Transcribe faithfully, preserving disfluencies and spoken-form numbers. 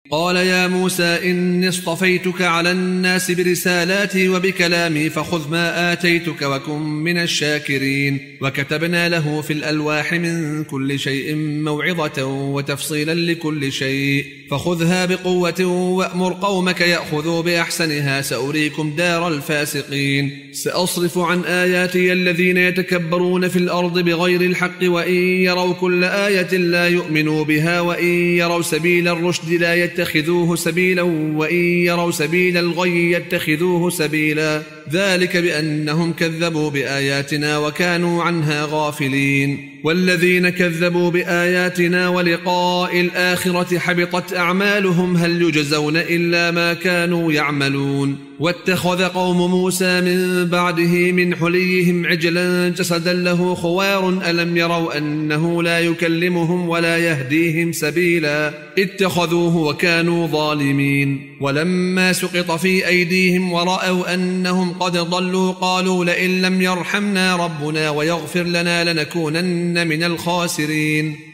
قال يا موسى إني اصطفيتك على الناس برسالاتي وبكلامي فخذ ما آتيتك وكن من الشاكرين. وكتبنا له في الألواح من كل شيء موعظة وتفصيلا لكل شيء فخذها بقوة وأمر قومك يأخذوا بأحسنها سأريكم دار الفاسقين. سأصرف عن آياتي الذين يتكبرون في الأرض بغير الحق وإن يروا كل آية لا يؤمنوا بها وإن يروا سبيل الرشد لا يتخذوه سبيلا وإن يروا سبيل الغي يتخذوه سبيلا ذلك بأنهم كذبوا بآياتنا وكانوا عنها غافلين. والذين كذبوا بآياتنا ولقاء الآخرة حبطت أعمالهم هل يجزون إلا ما كانوا يعملون. واتخذ قوم موسى من بعده من حليهم عجلا جسدا له خوار ألم يروا أنه لا يكلمهم ولا يهديهم سبيلا اتخذوه وكانوا ظالمين. ولما سقط في أيديهم ورأوا أنهم قد ضلوا قالوا لئن لم يرحمنا ربنا ويغفر لنا لنكونن من الخاسرين.